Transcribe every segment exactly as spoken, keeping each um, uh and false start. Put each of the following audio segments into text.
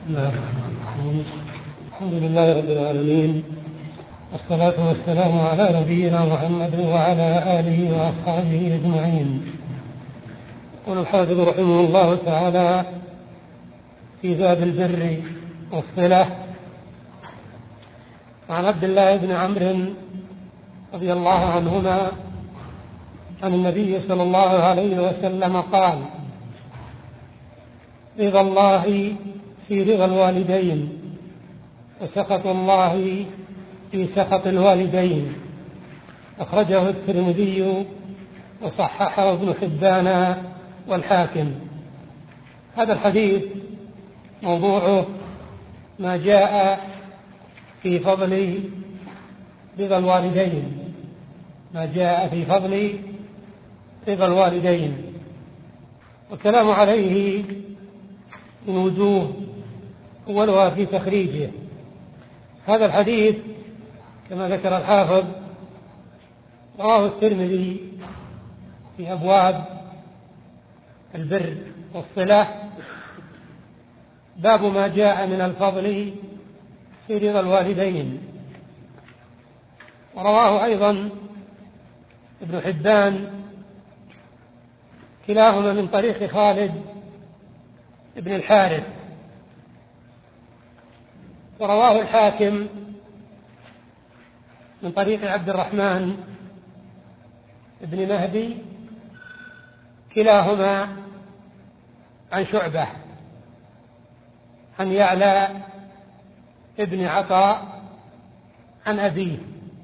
بسم الله الرحمن الرحيم. الحمد لله رب العالمين، والصلاة والسلام على نبينا محمد وعلى آله وأصحابه أجمعين. يقول الحافظ رحمه الله تعالى في باب البر والصلة: عن عبد الله بن عمرو رضي الله عنهما عن النبي صلى الله عليه وسلم قال: رضا الله في رضا الوالدين، وسخط الله في سخط الوالدين. أخرجه الترمذي وصححه ابن حبان والحاكم. هذا الحديث موضوعه ما جاء في فضل رضا الوالدين، ما جاء في فضل رضا الوالدين، والكلام عليه من وجوه، أولها في تخريجه. هذا الحديث كما ذكر الحافظ رواه الترمذي في أبواب البر والصلة، باب ما جاء من الفضل في رضا الوالدين. ورواه أيضا ابن حبان، كلاهما من طريق خالد ابن الحارث. ورواه الحاكم من طريق عبد الرحمن ابن مهدي، كلاهما عن شعبة عن يعلى ابن عطاء عن أبيه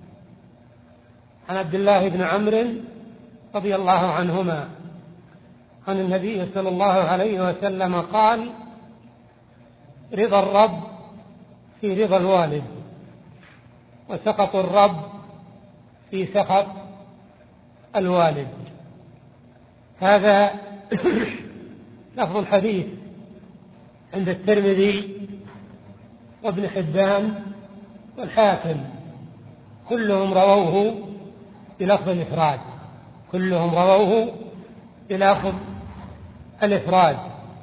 عن عبد الله بن عمرو رضي الله عنهما عن النبي صلى الله عليه وسلم قال: رضا الرب في رضا الوالد، وسخط الرب في سخط الوالد. هذا لفظ الحديث عند الترمذي وابن حبان والحاكم، كلهم رووه بلفظ الإفراد، كلهم رووه بلفظ الإفراد.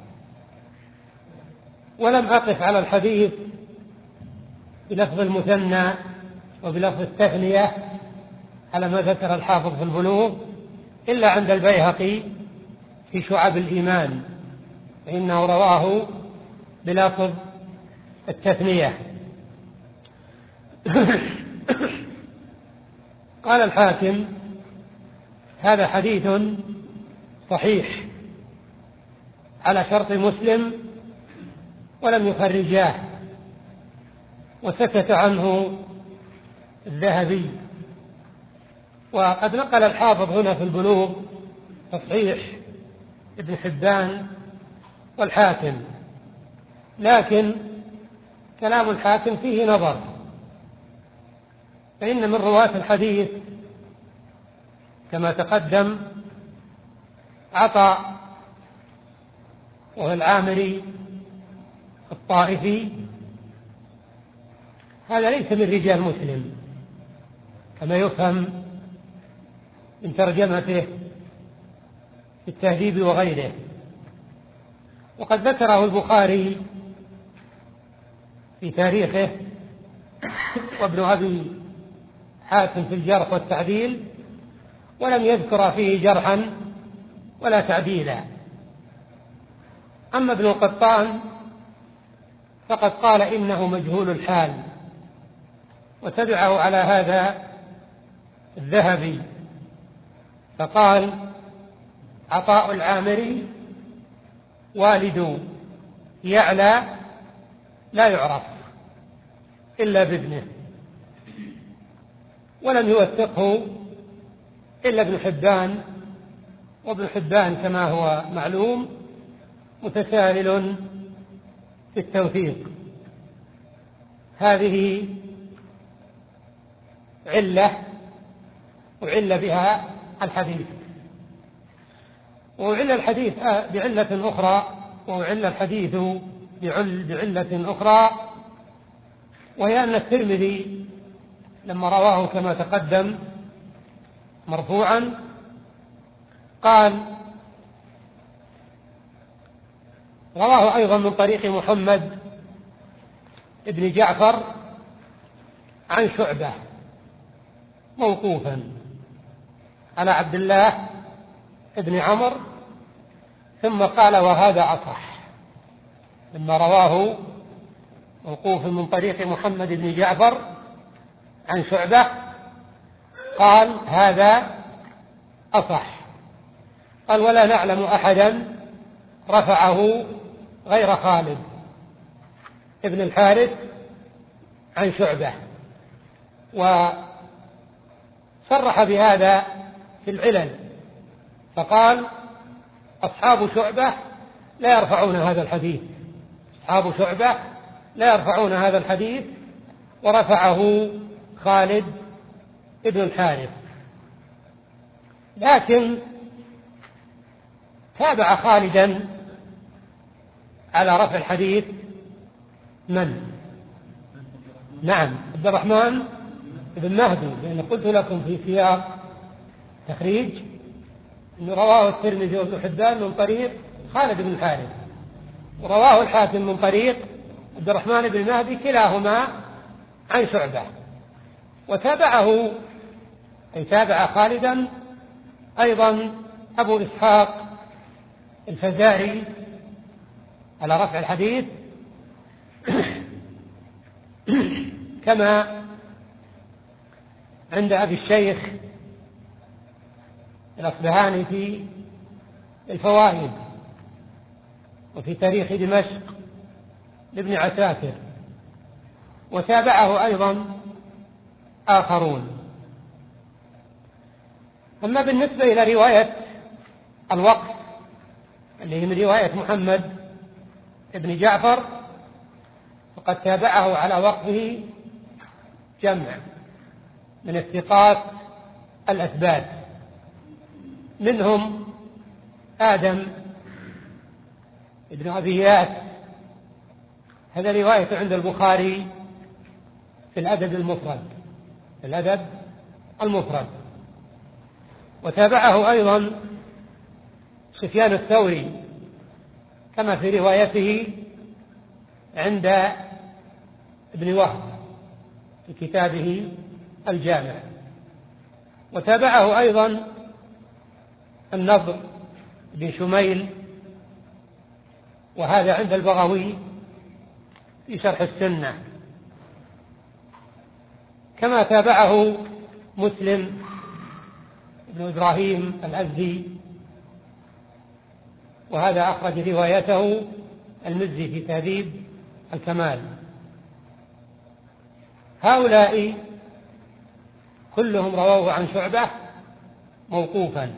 ولم أقف على الحديث بلفظ المثنى وبلفظ التثنية على ما ذكر الحافظ في البلوغ إلا عند البيهقي في شعب الإيمان، فإنه رواه بلفظ التثنية. قال الحاكم: هذا حديث صحيح على شرط مسلم ولم يخرجاه، وسكت عنه الذهبي. وقد نقل الحافظ هنا في البلوغ تصحيح ابن حبان والحاكم، لكن كلام الحاكم فيه نظر، فإن من رواة الحديث كما تقدم عطاء وهو العامري الطائفي، هذا ليس من رجال مسلم كما يفهم من ترجمته في التهذيب وغيره. وقد ذكره البخاري في تاريخه وابن أبي حاتم في الجرح والتعديل، ولم يذكر فيه جرحا ولا تعديلا. أما ابن القطان فقد قال إنه مجهول الحال، وتبعه على هذا الذهبي فقال: عطاء العامري والد يعلى لا يعرف إلا بابنه، ولم يوثقه إلا ابن حبان، وابن حبان كما هو معلوم متساهل في التوثيق. هذه علة وعل بها الحديث. وعل الحديث بعلة أخرى، وعل الحديث بعل بعلة أخرى، وهي أن الترمذي لما رواه كما تقدم مرفوعا قال رواه أيضا من طريق محمد ابن جعفر عن شعبة موقوفا على عبد الله ابن عمرو، ثم قال وهذا أصح، لما رواه موقوف من طريق محمد بن جعفر عن شعبة قال هذا أصح. قال ولا نعلم أحدا رفعه غير خالد ابن الحارث عن شعبة، وصرح بهذا في العلل فقال أصحاب شعبة لا يرفعون هذا الحديث، أصحاب شعبة لا يرفعون هذا الحديث، ورفعه خالد ابن الحارث. لكن تابع خالدا على رفع الحديث من؟ نعم، عبد الرحمن بن مهدي، لأن قلت لكم في سياق تخريج أنه رواه الترمذي وابن حبان من طريق خالد بن الحارث، ورواه الحاكم من طريق عبد الرحمن بن مهدي، كلاهما عن شعبة. وتابعه أي تابع خالدا أيضا أبو إسحاق الفزاري على رفع الحديث كما عند أبي الشيخ الأصبهاني في الفوائد، وفي تاريخ دمشق لابن عساكر، وتابعه أيضا آخرون. أما بالنسبة إلى رواية الوقف اللي هي من رواية محمد ابن جعفر فقد تابعه على وقفه جمع من الثقات الأثبات، منهم آدم ابن أبي ياس، هذا رواية عند البخاري في الأدب المفرد، في الأدب المفرد. وتابعه أيضا سفيان الثوري كما في روايته عند ابن وهب في كتابه الجامع. وتابعه أيضا النضر بن شميل، وهذا عند البغوي في شرح السنة، كما تابعه مسلم بن إبراهيم الأزدي، وهذا أخرج روايته المزي في تهذيب الكمال. هؤلاء كلهم رواه عن شعبة موقوفا.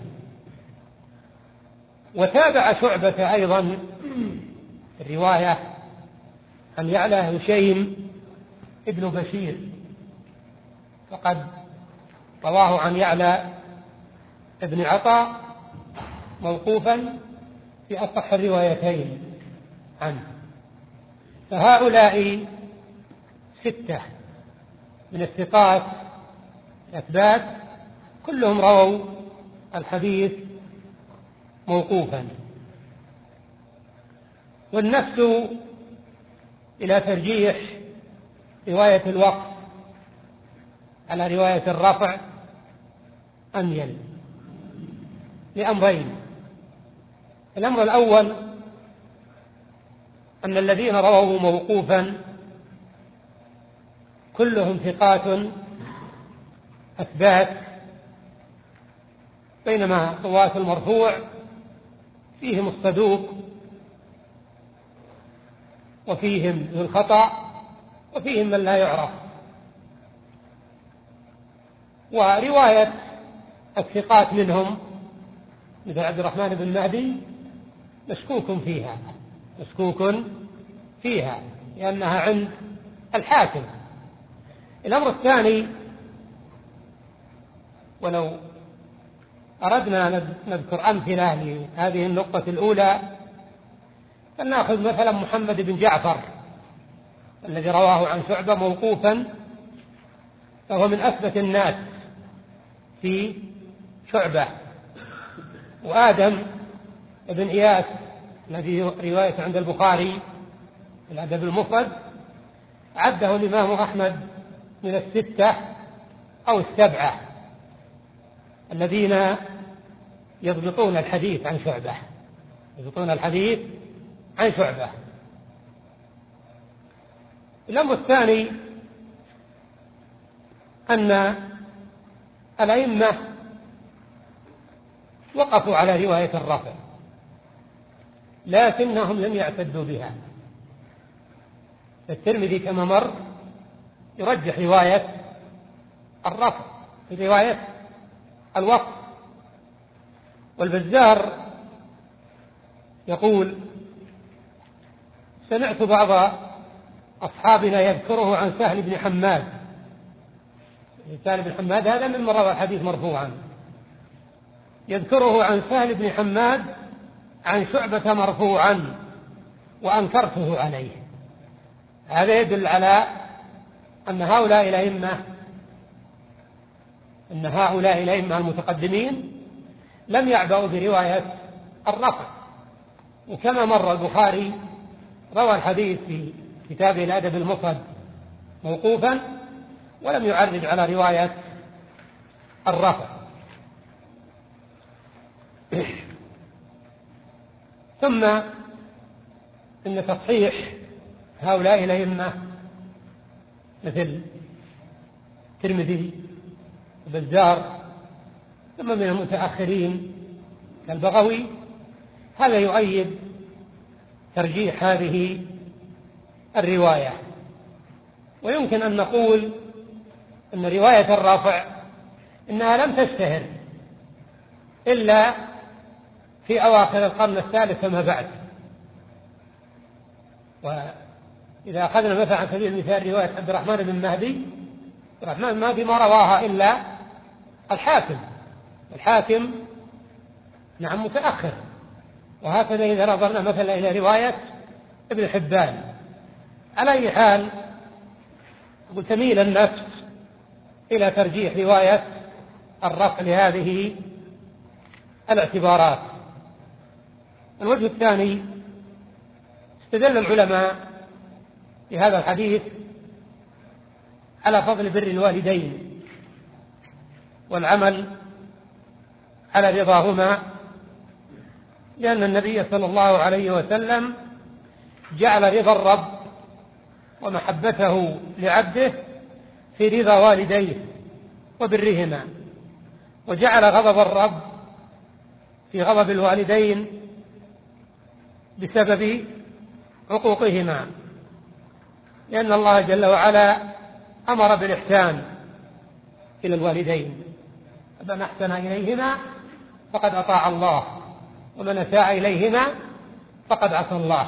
وتابع شعبة أيضا الرواية عن يعلى هشيم ابن بشير، فقد رواه عن يعلى ابن عطاء موقوفا في أصح الروايتين عنه. فهؤلاء ستة من الثقات الأثبات كلهم رووا الحديث موقوفا. والنفس إلى ترجيح رواية الوقف على رواية الرفع أميل لأمرين. الأمر الأول أن الذين رووا موقوفا كلهم ثقات أثبات، بينما رواة المرفوع فيهم الصدوق وفيهم ذو الخطأ وفيهم من لا يعرف. ورواية الثقات منهم مثل عبد الرحمن بن مهدي مشكوك فيها مشكوك فيها لأنها عند الحاكم. الأمر الثاني، ولو أردنا نذكر أمثلة لهذه النقطة الأولى، فلنأخذ مثلا محمد بن جعفر الذي رواه عن شعبة موقوفا، فهو من أثبت الناس في شعبة. وآدم بن إياس الذي رواية عند البخاري في الأدب المفرد عده الإمام أحمد من الستة أو السبعة الذين يضبطون الحديث عن شعبة يضبطون الحديث عن شعبة. الأمر الثاني أن الأئمة وقفوا على رواية الرفع لكنهم لم يعتدوا بها. الترمذي كما مر يرجح رواية الرفع في رواية الوقف، والبزار يقول سمعت بعض أصحابنا يذكره عن سهل بن حماد. سهل بن حماد هذا من روى الحديث مرفوعا، يذكره عن سهل بن حماد عن شعبة مرفوعا وأنكرته عليه. هذا يدل على أن هؤلاء الأئمة أن هؤلاء الأئمة المتقدمين لم يعبأوا برواية الرفع. وكما مر البخاري روى الحديث في كتابه الأدب المفرد موقوفا ولم يعرج على رواية الرفع. ثم إن تصحيح هؤلاء الأئمة مثل الترمذي وبزار ثم من المتأخرين كالبغوي هذا يؤيد ترجيح هذه الرواية. ويمكن أن نقول أن رواية الرافع إنها لم تشتهر إلا في أواخر القرن الثالث فما بعد. وإذا أخذنا مثلا على سبيل المثال رواية عبد الرحمن بن مهدي، عبد الرحمن بن مهدي ما رواها إلا الحاكم، الحاكم نعم متأخر. وهكذا إذا نظرنا مثلا إلى رواية ابن حبان. على أي حال تميل النفس إلى ترجيح رواية الرفع لهذه الاعتبارات. الوجه الثاني استدل العلماء في هذا الحديث على فضل بر الوالدين والعمل على رضاهما، لأن النبي صلى الله عليه وسلم جعل رضا الرب ومحبته لعبده في رضا والديه وبرهما، وجعل غضب الرب في غضب الوالدين بسبب عقوقهما، لأن الله جل وعلا أمر بالإحسان إلى الوالدين، فمن أحسن إليهما فقد أطاع الله ومن أساء إليهما فقد عصى الله.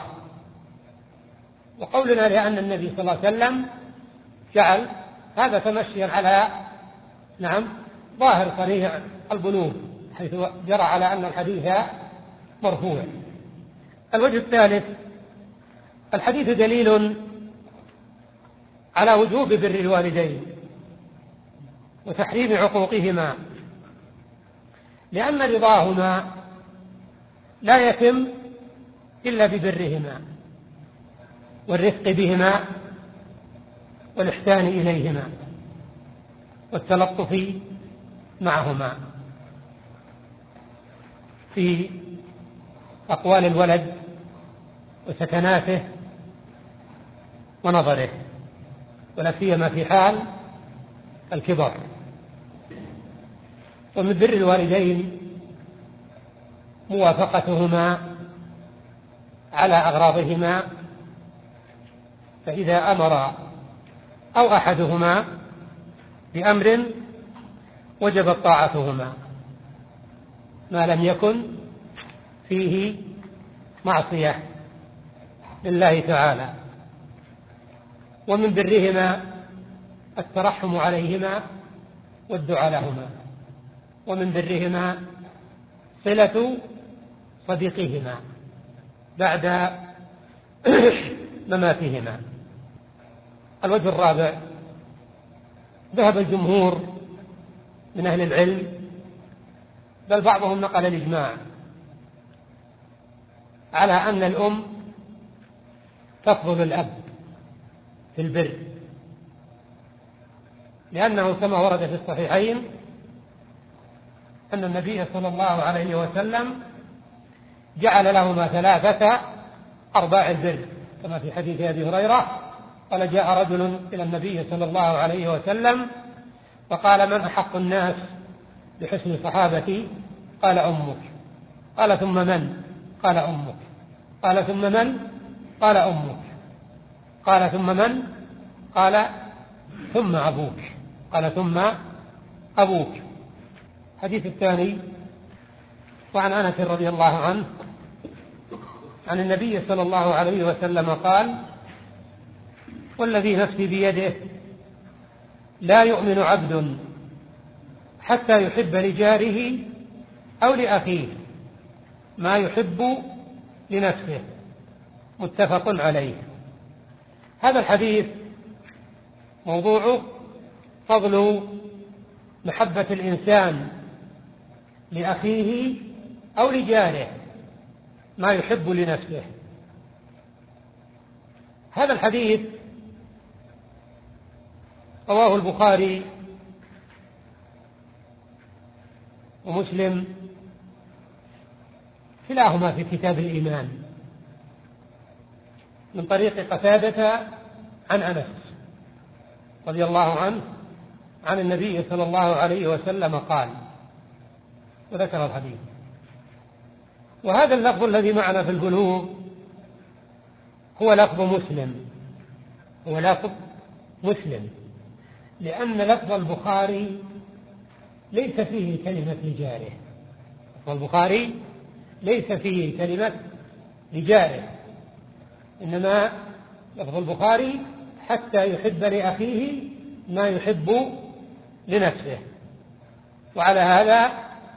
وقولنا لأن النبي صلى الله عليه وسلم جعل هذا تمشيا على نعم ظاهر صريح البلوغ حيث جرى على أن الحديث مرفوع. الوجه الثالث الحديث دليل على وجوب بر الوالدين وتحريم عقوقهما، لأن رضاهما لا يتم إلا ببرهما والرفق بهما والإحسان إليهما والتلطف معهما في أقوال الولد وسكناته ونظره، ولا سيما في حال الكبر. ومن بر الوالدين موافقتهما على أغراضهما، فإذا أمر أو أحدهما بأمر وجبت طاعتهما ما لم يكن فيه معصية لله تعالى. ومن برهما الترحم عليهما والدعاء لهما، ومن برهما صلة صديقهما بعد مماتهما. الوجه الرابع ذهب الجمهور من أهل العلم، بل بعضهم نقل الإجماع، على أن الأم تفضل الأب في البر، لأنه كما ورد في الصحيحين أن النبي صلى الله عليه وسلم جعل لهما ثلاثة أرباع البر، كما في حديث أبي هريرة قال: جاء رجل إلى النبي صلى الله عليه وسلم فقال: من أحق الناس بحسن صحابتي؟ قال: أمك. قال: ثم من؟ قال: أمك. قال: ثم من؟ قال: أمك. قال: ثم من؟ قال: ثم أبوك. قال: ثم أبوك. الحديث الثاني: وعن أنس رضي الله عنه عن النبي صلى الله عليه وسلم قال: والذي نفسي بيده لا يؤمن عبد حتى يحب لجاره أو لأخيه ما يحب لنفسه، متفق عليه. هذا الحديث موضوعه فضل محبة الإنسان لأخيه أو لجاره ما يحب لنفسه. هذا الحديث رواه البخاري ومسلم كلاهما في كتاب الإيمان من طريق قتادة عن أنس رضي الله عنه عن النبي صلى الله عليه وسلم قال، وذكر الحديث. وهذا اللفظ الذي معنا في البلوغ هو لفظ مسلم، هو لفظ مسلم، لأن لفظ البخاري ليس فيه كلمة لجاره. لفظ البخاري ليس فيه كلمة لجاره، إنما لفظ البخاري حتى يحب لأخيه ما يحب لنفسه. وعلى هذا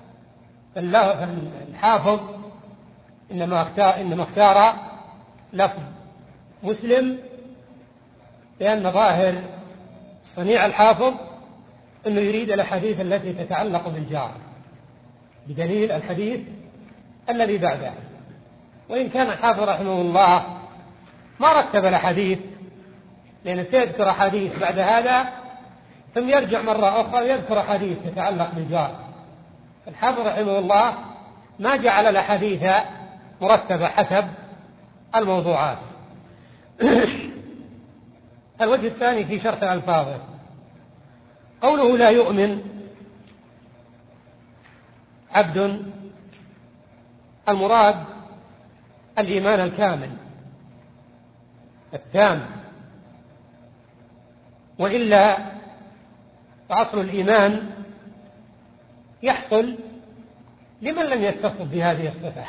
الحافظ إنما اختار, إنما اختار لفظ مسلم، لأن ظاهر صنيع الحافظ أنه يريد الأحاديث التي تتعلق بالجار بدليل الحديث الذي بعده. وإن كان الحافظ رحمه الله ما رتب الأحاديث، لأنه سيذكر حديث بعد هذا ثم يرجع مرة أخرى ويذكر حديث تتعلق بالجار. الحافظ رحمه الله ما جعل الأحاديث مرتبة حسب الموضوعات. الوجه الثاني في شرح ألفاظه قوله لا يؤمن عبد، المراد الإيمان الكامل التام، وإلا فأصل الإيمان يحصل لمن لم يتصف بهذه الصفة.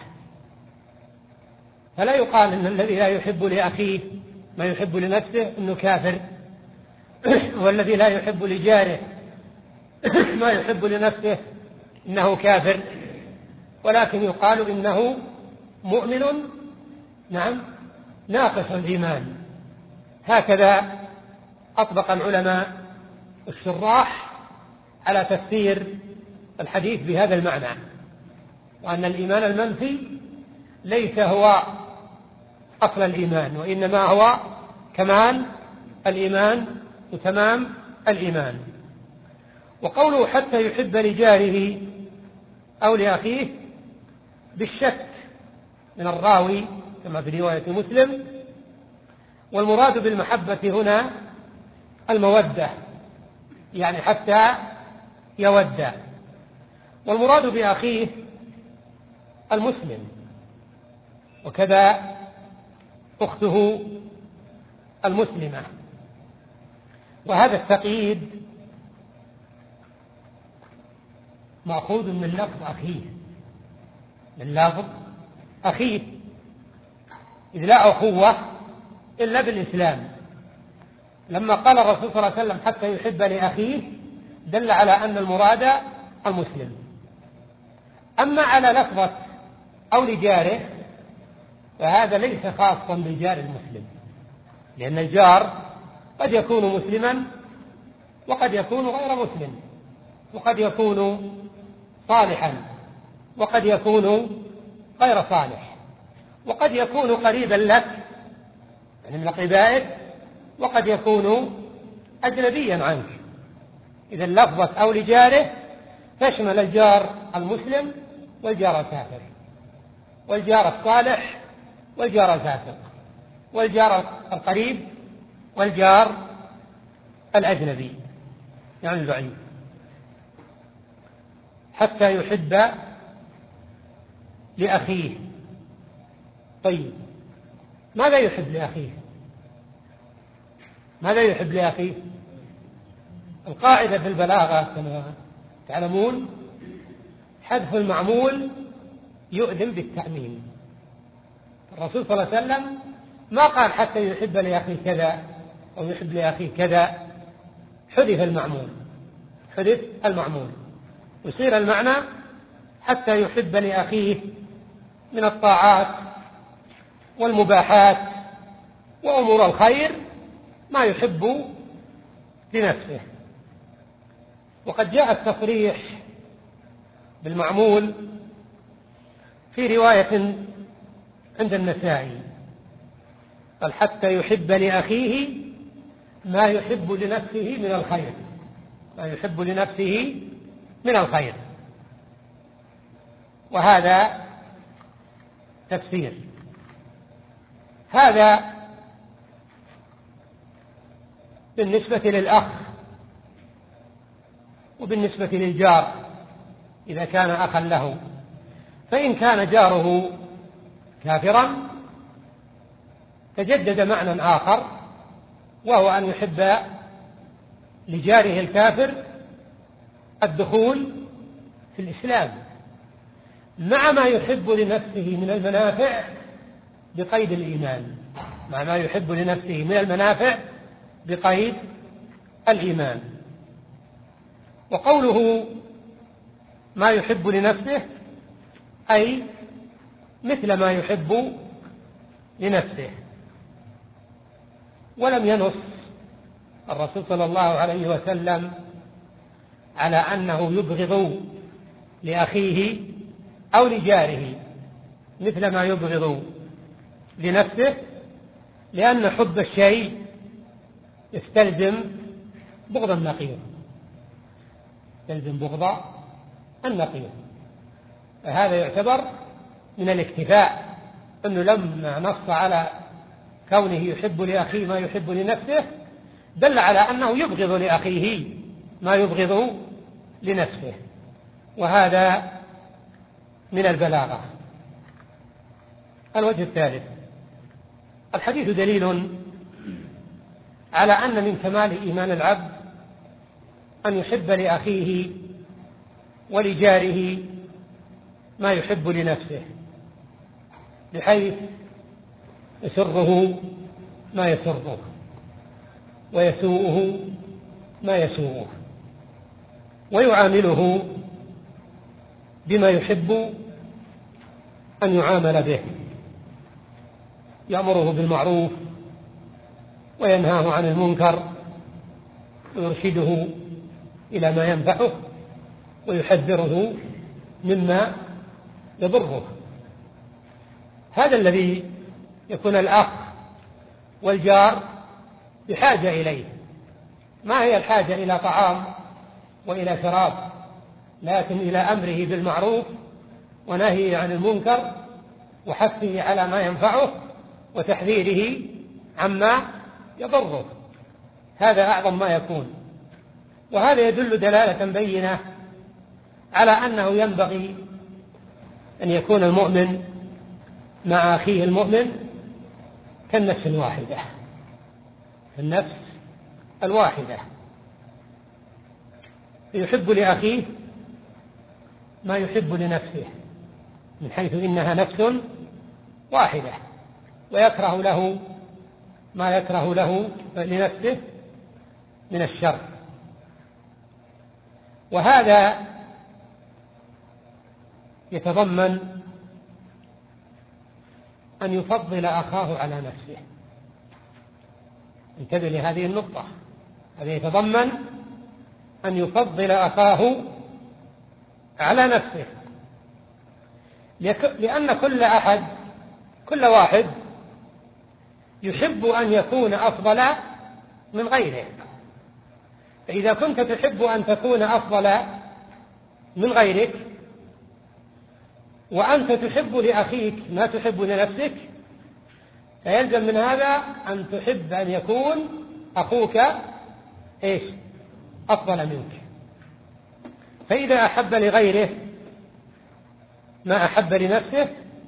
فلا يقال إن الذي لا يحب لأخيه ما يحب لنفسه إنه كافر، والذي لا يحب لجاره ما يحب لنفسه إنه كافر، ولكن يقال إنه مؤمن نعم ناقص الإيمان. هكذا أطبق العلماء الشراح على تفسير الحديث بهذا المعنى، وأن الإيمان المنفي ليس هو أصل الإيمان، وإنما هو كمال الإيمان وتمام الإيمان. وقوله حتى يحب لجاره أو لأخيه بالشك من الراوي كما في رواية مسلم، والمراد بالمحبة هنا المودة، يعني حتى يود. والمراد بأخيه المسلم، وكذا أخته المسلمة. وهذا التقييد مأخوذ من لفظ أخيه، من لفظ أخيه، إذ لا أخوة إلا بالإسلام. لما قال الرسول صلى الله عليه وسلم حتى يحب لأخيه دل على أن المراد المسلم. أما على لفظة أو لجاره فهذا ليس خاصا بالجار المسلم، لأن الجار قد يكون مسلما وقد يكون غير مسلم، وقد يكون صالحا وقد يكون غير صالح، وقد يكون قريبا لك يعني من قبائل، وقد يكون أجنبيا عنك. إذا لفظة أو لجاره تشمل الجار المسلم والجار الكافر والجار الصالح والجار الفاسق والجار القريب والجار الأجنبي يعني البعيد، حتى يحب لأخيه. طيب ماذا يحب لأخيه؟ ماذا يحب لأخيه؟ القاعدة في البلاغة كما تعلمون حذف المعمول يؤذن بالتعميم. الرسول صلى الله عليه وسلم ما قال حتى يحب لأخيه كذا أو يحب لأخيه كذا، حذف المعمول حذف المعمول يصير المعنى حتى يحب لأخيه من الطاعات والمباحات وأمور الخير ما يحب لنفسه. وقد جاء التصريح بالمعمول في رواية عند النسائي قال حتى يحب لأخيه ما يحب لنفسه من الخير، ما يحب لنفسه من الخير. وهذا تفسير. هذا بالنسبة للأخ. وبالنسبة للجار إذا كان أخا له، فإن كان جاره كافرا تجدد معنى آخر، وهو أن يحب لجاره الكافر الدخول في الإسلام مع ما يحب لنفسه من المنافع بقيد الإيمان، مع ما يحب لنفسه من المنافع بقيد الإيمان. وقوله ما يحب لنفسه أي مثل ما يحب لنفسه. ولم ينص الرسول صلى الله عليه وسلم على أنه يبغض لأخيه أو لجاره مثل ما يبغض لنفسه، لأن حب الشيء يستلزم بغض النقيض، يستلزم بغض النقيض. فهذا يعتبر من الاكتفاء، أنه لما نص على كونه يحب لأخيه ما يحب لنفسه دل على أنه يبغض لأخيه ما يبغض لنفسه. وهذا من البلاغة. الوجه الثالث: الحديث دليل على أن من كمال إيمان العبد أن يحب لأخيه ولجاره ما يحب لنفسه، بحيث يسره ما يسره ويسوءه ما يسوءه، ويعامله بما يحب أن يعامل به، يأمره بالمعروف وينهاه عن المنكر ويرشده إلى ما ينفعه ويحذره مما يضره. هذا الذي يكون الأخ والجار بحاجة إليه. ما هي الحاجة إلى طعام وإلى شراب، لكن إلى أمره بالمعروف ونهيه عن المنكر وحثه على ما ينفعه وتحذيره عما يضره. هذا أعظم ما يكون. وهذا يدل دلالة بينة على أنه ينبغي أن يكون المؤمن مع أخيه المؤمن كالنفس الواحدة، النفس الواحدة، يحب لأخيه ما يحب لنفسه من حيث إنها نفس واحدة، ويكره له ما يكره له لنفسه من الشر. وهذا يتضمن أن يفضل أخاه على نفسه. انتبه لهذه النقطة. هذا يتضمن أن يفضل أخاه على نفسه، لأن كل أحد كل واحد يحب أن يكون أفضل من غيره. فإذا كنت تحب أن تكون أفضل من غيرك، وأنت تحب لأخيك ما تحب لنفسك، فيلزم من هذا أن تحب أن يكون أخوك إيش؟ أفضل منك. فإذا أحب لغيره ما أحب لنفسه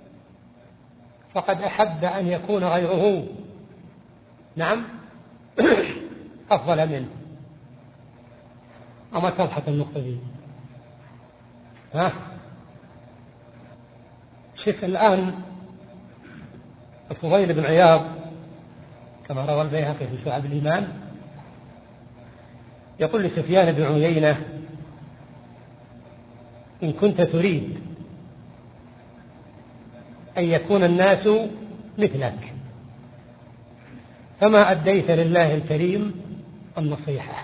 فقد أحب أن يكون غيره نعم أفضل منه. أما توضحت النقطة دي؟ ها؟ شوف الآن الفضيل بن عياض كما روى البيهقي في شعب الإيمان يقول لسفيان بن عيينة: إن كنت تريد أن يكون الناس مثلك فما أديت لله الكريم النصيحة،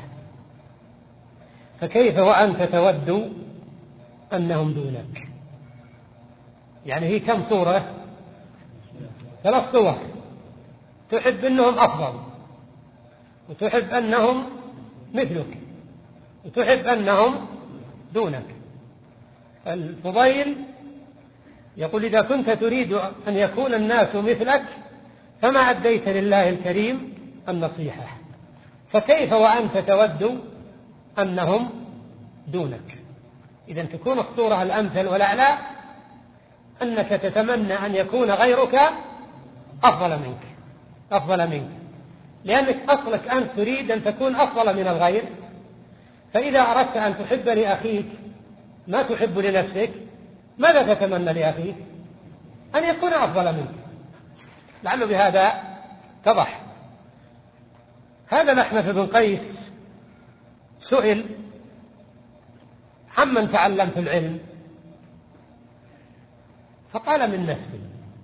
فكيف وأنت تود أنهم دونك؟ يعني هي كم صورة؟ ثلاث صور. تحب أنهم أفضل، وتحب أنهم مثلك، وتحب أنهم دونك. الفضيل يقول: إذا كنت تريد أن يكون الناس مثلك فما أديت لله الكريم النصيحة، فكيف وأنت تود أنهم دونك؟ إذا تكون الصورة الأمثل والأعلى أنك تتمنى أن يكون غيرك أفضل منك أفضل منك لأنك أصلك أنت تريد أن تكون أفضل من الغير. فإذا أردت أن تحب لأخيك ما تحب لنفسك، ماذا تتمنى لأخيك؟ أن يكون أفضل منك. لعله بهذا اتضح. هذا الأحنف بن قيس سئل: عمن تعلمت العلم؟ فقال: من نفسي.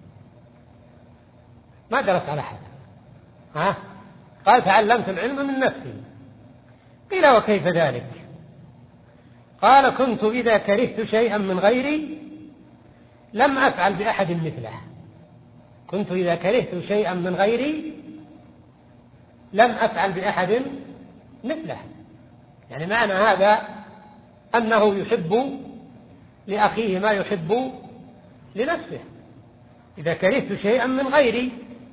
ما درس على أحد. ها؟ قال: تعلمت العلم من نفسي. قيل: وكيف ذلك؟ قال: كنت إذا كرهت شيئا من غيري لم أفعل بأحد مثله. كنت إذا كرهت شيئا من غيري لم أفعل بأحد مثله. يعني معنى هذا أنه يحب لأخيه ما يحب لنفسه. إذا كرهت شيئا من غيري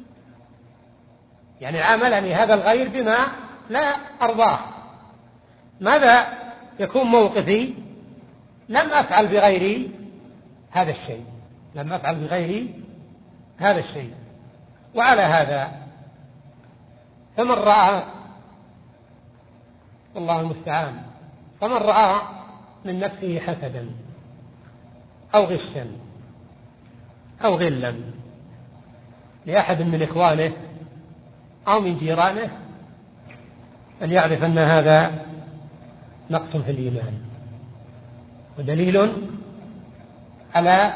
يعني عاملني هذا الغير بما لا أرضاه، ماذا يكون موقفي؟ لم أفعل بغيري هذا الشيء لم أفعل بغيري هذا الشيء. وعلى هذا فمن رأى، والله المستعان، فمن رأى من نفسه حسدا أو غشا أو غلا لأحد من إخوانه أو من جيرانه أن يعرف أن هذا نقص في الإيمان ودليل على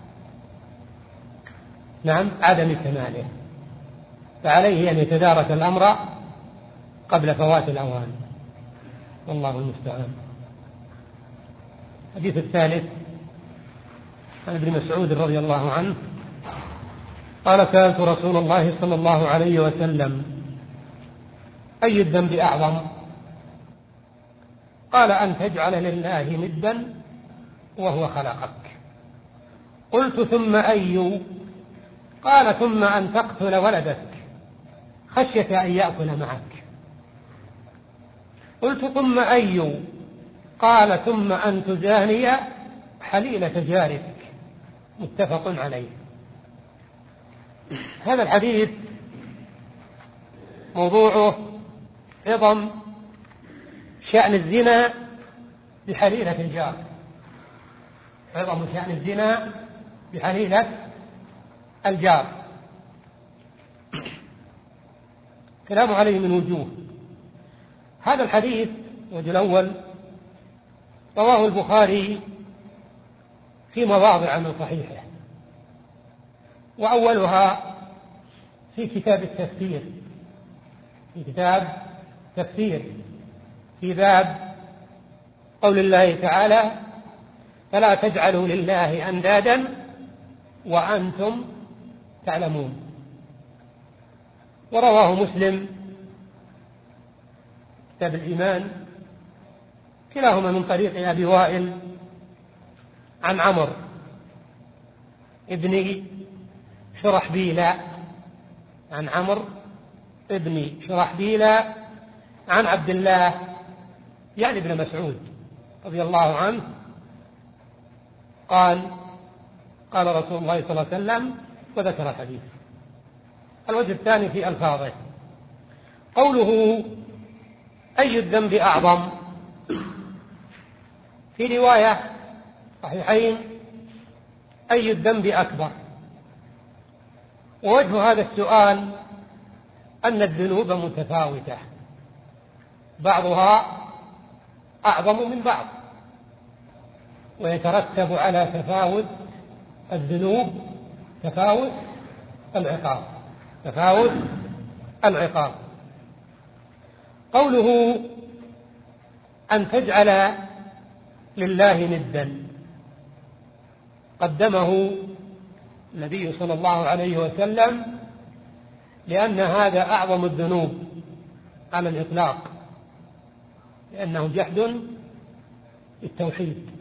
نعم عدم كماله، فعليه أن يتدارك الأمر قبل فوات الأوان، والله المستعان. الحديث الثالث عن ابن مسعود رضي الله عنه قال: سألت رسول الله صلى الله عليه وسلم: أي الذنب أعظم؟ قال: أن تجعل لله ندا وهو خلقك. قلت: ثم أي؟ قال: ثم أن تقتل ولدك خشية أن يأكل معك. قلت: ثم أي؟ قال: ثم أن تزاني حليلة جارتك. متفق عليه. هذا الحديث موضوعه عظم شأن الزنا بحليلة الجار، عظم شأن الزنا بحليلة الجار. كلام عليه من وجوه. هذا الحديث الوجه الأول رواه البخاري في مواضع من صحيحه، وأولها في كتاب التفسير في كتاب تفسير في باب قول الله تعالى: فلا تجعلوا لله أندادا وأنتم تعلمون. ورواه مسلم كتاب الإيمان، كلاهما من طريق أبي وائل عن عمرو ابن شرحبيل عن عمرو ابن شرحبيل عن عبد الله يعني ابن مسعود رضي الله عنه قال قال رسول الله صلى الله عليه وسلم، وذكر الحديث. الوجه الثاني في ألفاظه، قوله أي الذنب أعظم، في رواية صحيحين أي الذنب أكبر. ووجه هذا السؤال أن الذنوب متفاوتة، بعضها أعظم من بعض، ويترتب على تفاوت الذنوب تفاوت العقاب تفاوت العقاب. قوله أن تجعل لله ندا، قدمه النبي صلى الله عليه وسلم لأن هذا أعظم الذنوب على الإطلاق، لأنه جحد للتوحيد.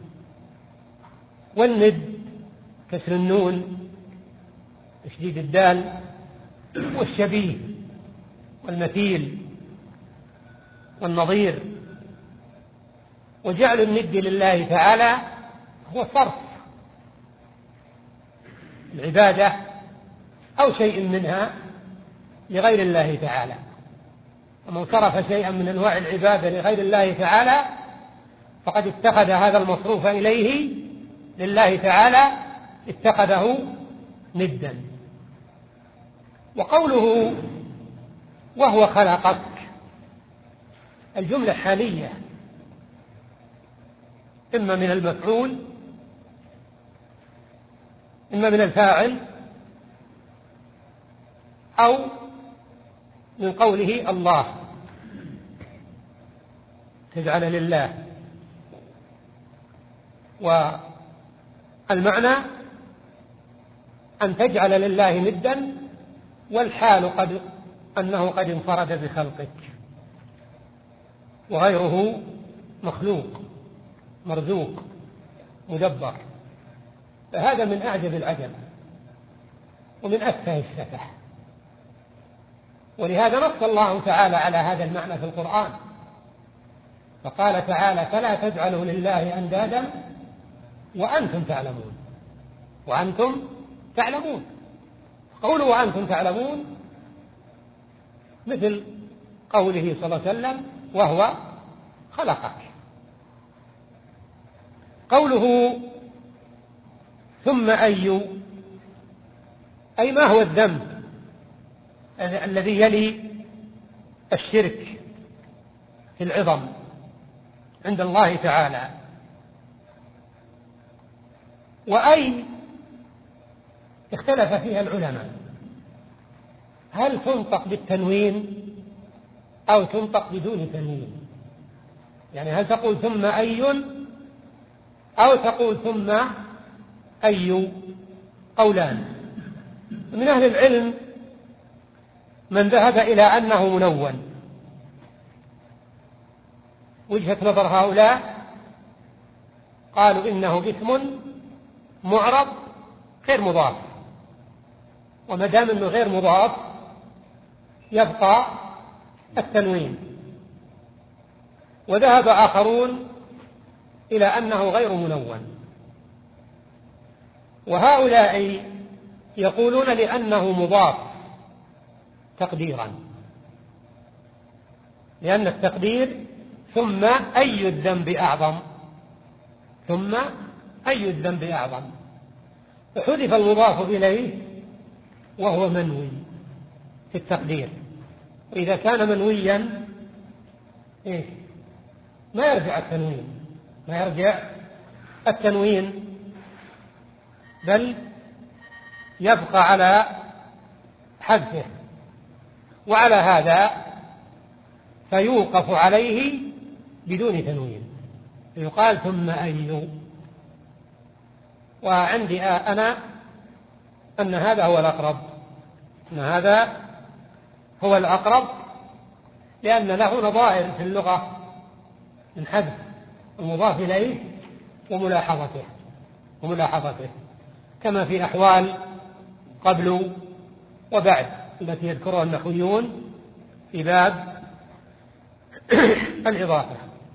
والند كسر النون تشديد الدال، والشبيه والمثيل والنظير. وجعل الند لله تعالى هو صرف العبادة أو شيء منها لغير الله تعالى، ومن صرف شيئا من أنواع العبادة لغير الله تعالى فقد اتخذ هذا المصروف إليه لله تعالى اتخذه ندا. وقوله وهو خلقك، الجملة حالية، إما من المفعول إما من الفاعل أو من قوله الله، تجعل لله. والمعنى أن تجعل لله ندا والحال قد أنه قد انفرد بخلقك، وغيره مخلوق مرزوق مدبر. فهذا من أعجب العجب ومن أسفه السفه. ولهذا نص الله تعالى على هذا المعنى في القرآن، فقال تعالى فلا تجعلوا لله أندادا وأنتم تعلمون وأنتم تعلمون. قوله وأنتم تعلمون مثل قوله صلى الله عليه وسلم وهو خلقك. قوله ثم أي، أي ما هو الذنب الذي يلي الشرك في العظم عند الله تعالى. وأي اختلف فيها العلماء، هل تنطق بالتنوين أو تنطق بدون تنوين؟ يعني هل تقول ثم أي أو تقول ثم أي؟ قولان. من أهل العلم من ذهب إلى أنه منون. وجهة نظر هؤلاء قالوا إنه اسم معرب غير مضاف، وما دام انه غير مضاف يبقى التنوين. وذهب آخرون إلى أنه غير منون، وهؤلاء يقولون لأنه مضاف تقديرا، لأن التقدير ثم أي الذنب أعظم ثم أي الذنب أعظم، فحذف المضاف إليه وهو منوي في التقدير. وإذا كان منويا إيه؟ ما يرجع التنوين ما يرجع التنوين بل يبقى على حذفه. وعلى هذا فيوقف عليه بدون تنوين، يقال ثم أي. وعندي أنا أن هذا هو الأقرب أن هذا هو الأقرب لأن له نظائر في اللغة من حذف المضاف إليه وملاحظته وملاحظته كما في أحوال قبل وبعد التي يذكرها النحويون في باب الإضافة.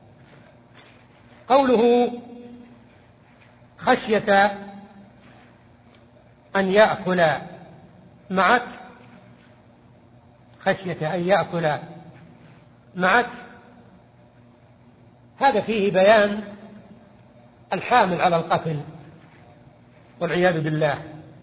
قوله خشية أن يأكل معك، خشية أن يأكل معك، هذا فيه بيان الحامل على القتل والعياذ بالله،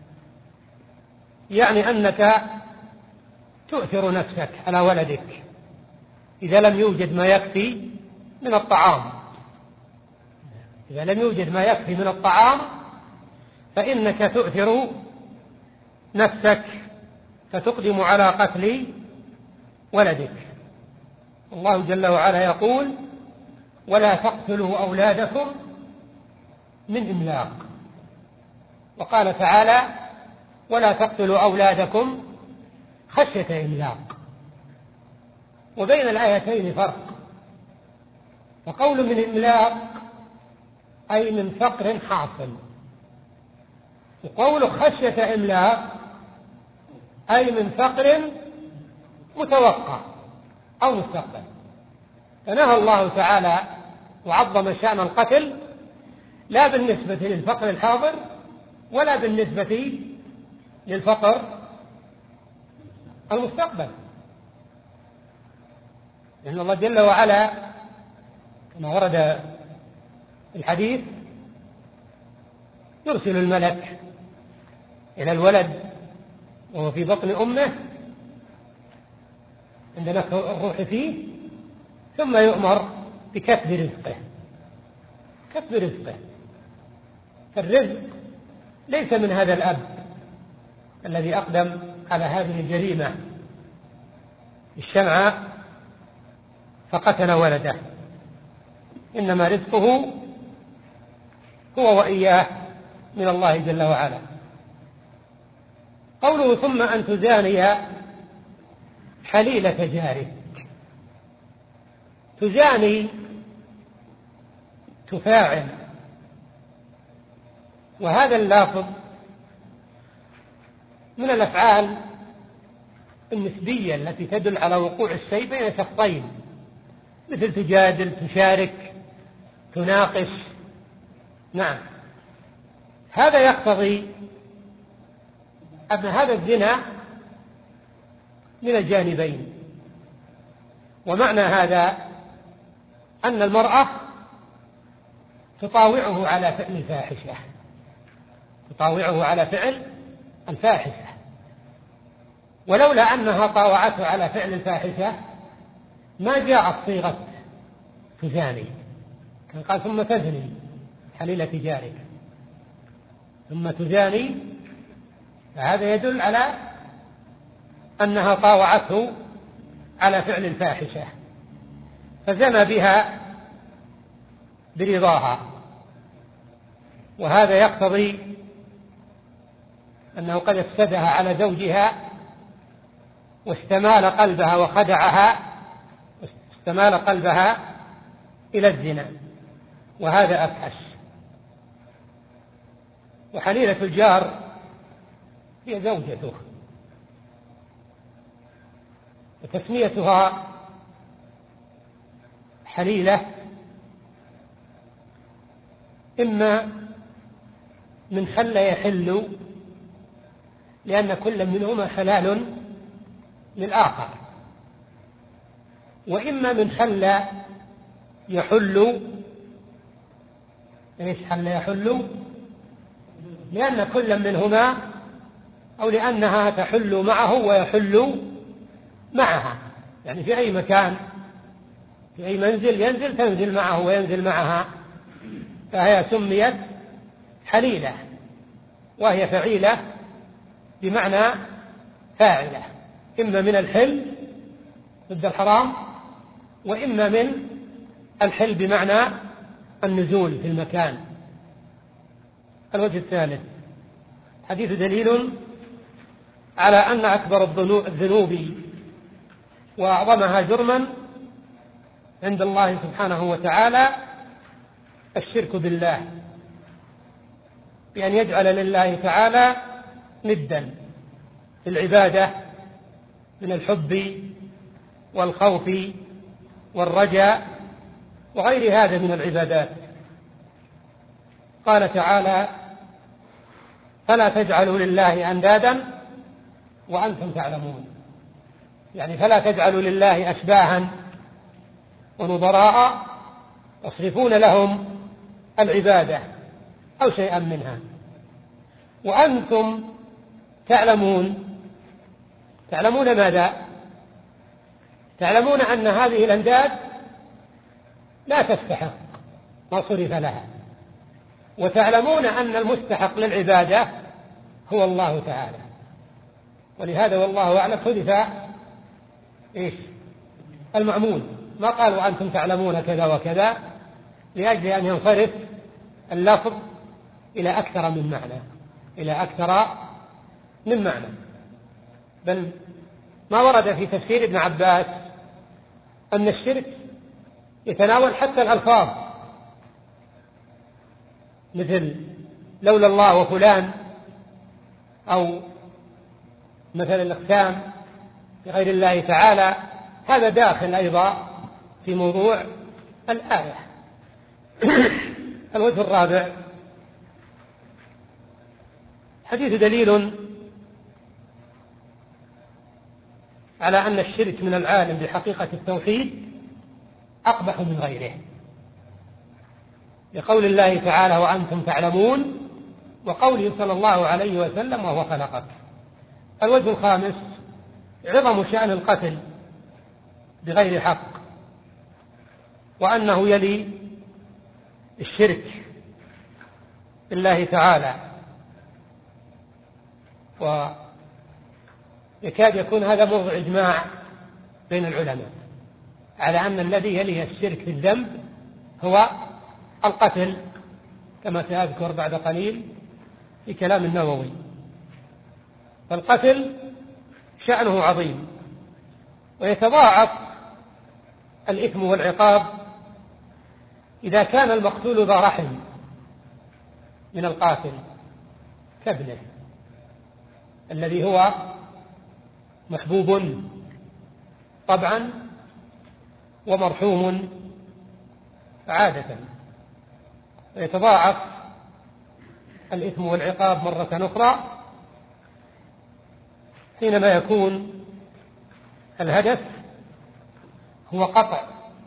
يعني أنك تؤثر نفسك على ولدك إذا لم يوجد ما يكفي من الطعام، إذا لم يوجد ما يكفي من الطعام فإنك تؤثر نفسك فتقدم على قتل ولدك. الله جل وعلا يقول ولا تقتلوا أولادكم من إملاق، وقال تعالى ولا تقتلوا أولادكم خشية إملاق. وبين الآيتين فرق، وقول من إملاق أي من فقر حاصل، وقول خشية إملاق أي من فقر متوقع أو مستقبل. فنهى الله تعالى وعظم شأن القتل لا بالنسبة للفقر الحاضر ولا بالنسبة للفقر المستقبل، لأن الله جل وعلا كما ورد في الحديث يرسل الملك إلى الولد وهو في بطن أمه عند نفخ الروح فيه، ثم يؤمر بكسب رزقه، كسب رزقه. فالرزق ليس من هذا الأب الذي أقدم على هذه الجريمة الشنعاء فقتل ولده، إنما رزقه هو وإياه من الله جل وعلا. قوله ثم أن تزاني حليلة جارك، تزاني تفاعل، وهذا اللافظ من الأفعال النسبية التي تدل على وقوع الشيء بين شخصين، مثل تجادل، تشارك، تناقش. نعم، هذا يقتضي أن هذا الزنا من الجانبين، ومعنى هذا أن المرأة تطاوعه على فعل الفاحشة، تطاوعه على فعل الفاحشة، ولولا أنها طاوعته على فعل الفاحشة ما جاءت صيغة تزاني، كان قال ثم تزني حليلة جارك ثم تزاني، فهذا يدل على أنها طاوعته على فعل الفاحشة فزنى بها برضاها، وهذا يقتضي أنه قد افسدها على زوجها واستمال قلبها وخدعها، استمال قلبها إلى الزنا، وهذا أفحش. وحليلة الجار هي زوجته، وتسميتها حليلة إما من خل يحل لأن كل منهما حلال للآخر، وإما من خل يحل، ليش حل يحل؟ لأن كل منهما أو لأنها تحل معه ويحل معها، يعني في أي مكان في أي منزل ينزل تنزل معه وينزل معها، فهي سميت حليلة، وهي فعيلة بمعنى فاعلة، إما من الحل ضد الحرام، وإما من الحل بمعنى النزول في المكان. الوجه الثالث، حديث دليل على أن أكبر الذنوب وأعظمها جرما عند الله سبحانه وتعالى الشرك بالله، بأن يجعل لله تعالى ندا في العبادة من الحب والخوف والرجاء وغير هذا من العبادات. قال تعالى: فلا تجعلوا لله أندادا وأنتم تعلمون، يعني فلا تجعلوا لله أشباها ونظراء تصرفون لهم العبادة أو شيئا منها، وأنتم تعلمون. تعلمون ماذا؟ تعلمون أن هذه الأنداد لا تستحق ما صرف لها، وتعلمون أن المستحق للعبادة هو الله تعالى. ولهذا والله أعلم حذف إيش؟ المعمول، ما قال وأنتم تعلمون كذا وكذا، لأجل أن ينصرف اللفظ إلى أكثر من معنى إلى أكثر من معنى بل ما ورد في تفسير ابن عباس أن الشرك يتناول حتى الألفاظ، مثل لولا الله وفلان، أو مثل الأقسام بغير الله تعالى، هذا داخل أيضا في موضوع الآية. الوجه الرابع: حديث دليل على أن الشرك من العالم بحقيقة التوحيد أقبح من غيره، لقول الله تعالى: وأنتم تعلمون، وقوله صلى الله عليه وسلم: وهو خلقك. الوجه الخامس: عظم شأن القتل بغير حق، وأنه يلي الشرك بالله تعالى، ويكاد يكون هذا موضع إجماع بين العلماء على أن الذي يلي الشرك في الذنب هو القتل، كما سأذكر بعد قليل في كلام النووي. فالقتل شأنه عظيم، ويتضاعف الإثم والعقاب إذا كان المقتول ذا رحم من القاتل، كابنه الذي هو محبوب طبعا ومرحوم عادة، ويتضاعف الإثم والعقاب مرة أخرى حينما يكون الهدف هو قطع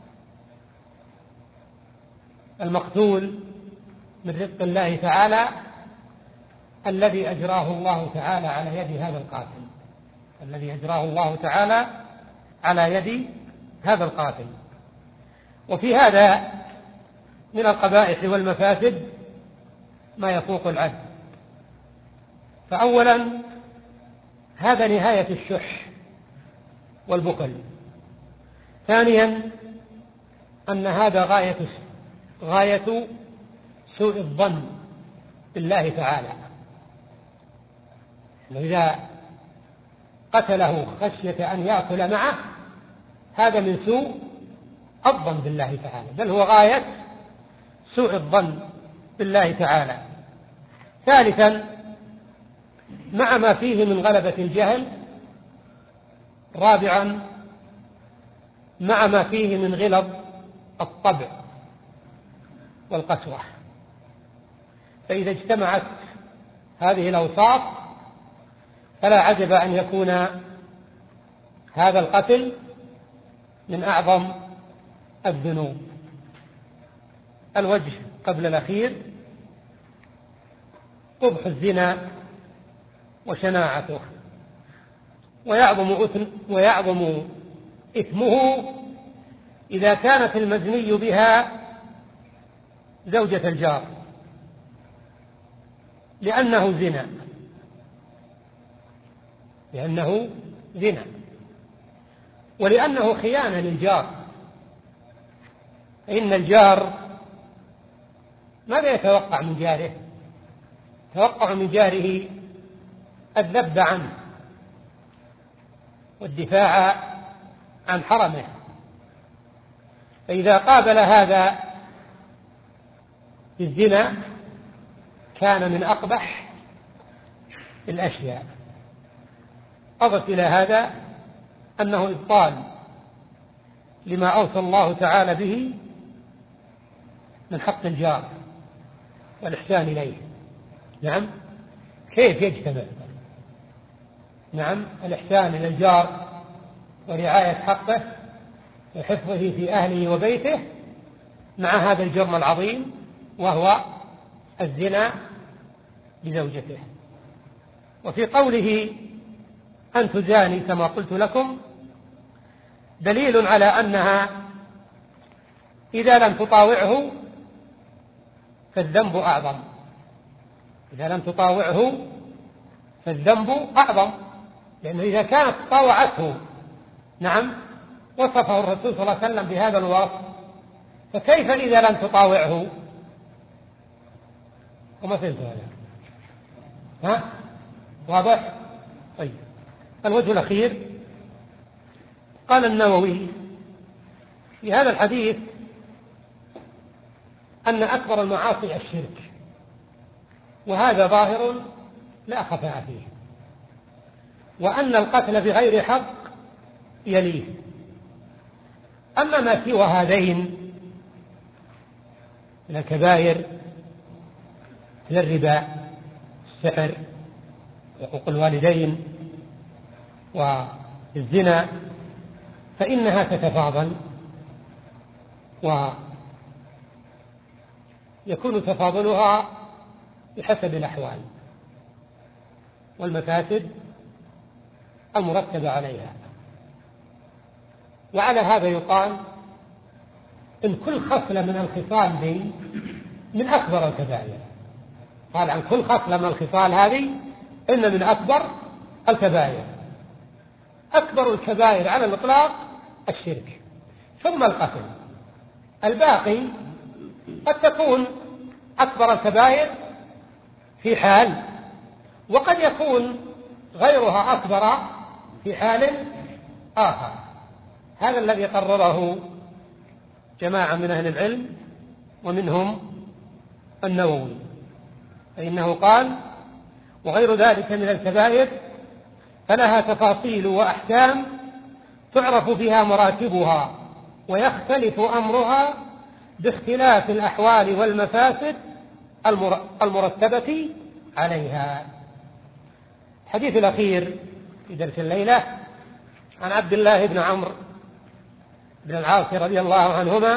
المقتول من رزق الله تعالى الذي أجراه الله تعالى على يد هذا القاتل الذي أجراه الله تعالى على يد هذا القاتل. وفي هذا من القبائح والمفاسد ما يفوق العد. فأولا هذا نهاية الشح والبخل. ثانيا أن هذا غاية غاية سوء الظن بالله تعالى، إذا قتله خشية أن يأكل معه هذا من سوء الظن بالله تعالى، بل هو غاية سوء الظن بالله تعالى. ثالثا مع ما فيه من غلبة الجهل. رابعا مع ما فيه من غلظ الطبع والقسوة. فإذا اجتمعت هذه الأوصاف فلا عجب أن يكون هذا القتل من أعظم الذنوب. الوجه قبل الأخير: قبح الزنا وشناعته، ويعظم إثم ويعظم إثمه إذا كانت المزني بها زوجة الجار، لأنه زنا لأنه زنا ولأنه خيانة للجار. فإن الجار ماذا يتوقع من جاره؟ يتوقع من جاره الذب عنه والدفاع عن حرمه. فإذا قابل هذا بالزنا كان من أقبح الأشياء. أضف إلى هذا أنه إبطال لما أوصى الله تعالى به من حق الجار والإحسان إليه. نعم، كيف يجتمع؟ نعم، الإحسان إلى الجار ورعاية حقه وحفظه في أهله وبيته مع هذا الجرم العظيم وهو الزنا بزوجته. وفي قوله أن تزاني كما قلت لكم دليل على أنها إذا لم تطاوعه فالذنب أعظم. إذا لم تطاوعه فالذنب أعظم، لأنه إذا كانت طاوعته نعم وصفه الرسول صلى الله عليه وسلم بهذا الوصف، فكيف إذا لم تطاوعه؟ وما فهمت هذا؟ ها؟ واضح؟ طيب، الوجه الأخير قال النووي في هذا الحديث أن أكبر المعاصي الشرك، وهذا ظاهر لا خفاء فيه، وأن القتل بغير حق يليه. أما ما سوى هذين من الكبائر من الربا، السحر، حقوق الوالدين، والزنا، فإنها تتفاضل، ويكون تفاضلها بحسب الأحوال والمفاسد المرتبة عليها. وعلى هذا يقال إن كل خصلة من الخصال دي من أكبر الكبائر. قال عن كل خصلة من الخصال هذه إن من أكبر الكبائر. أكبر الكبائر على الإطلاق الشرك، ثم القتل. الباقي قد تكون أكبر الكبائر في حال، وقد يكون غيرها أكبر في حال آخر. هذا الذي قرره جماعة من أهل العلم ومنهم النووي، فإنه قال وغير ذلك من الكبائر فلها تفاصيل وأحكام تعرف فيها مراتبها ويختلف أمرها باختلاف الأحوال والمفاسد المرتبة عليها. الحديث الأخير في درس الليلة عن عبد الله بن عمرو بن العاص رضي الله عنهما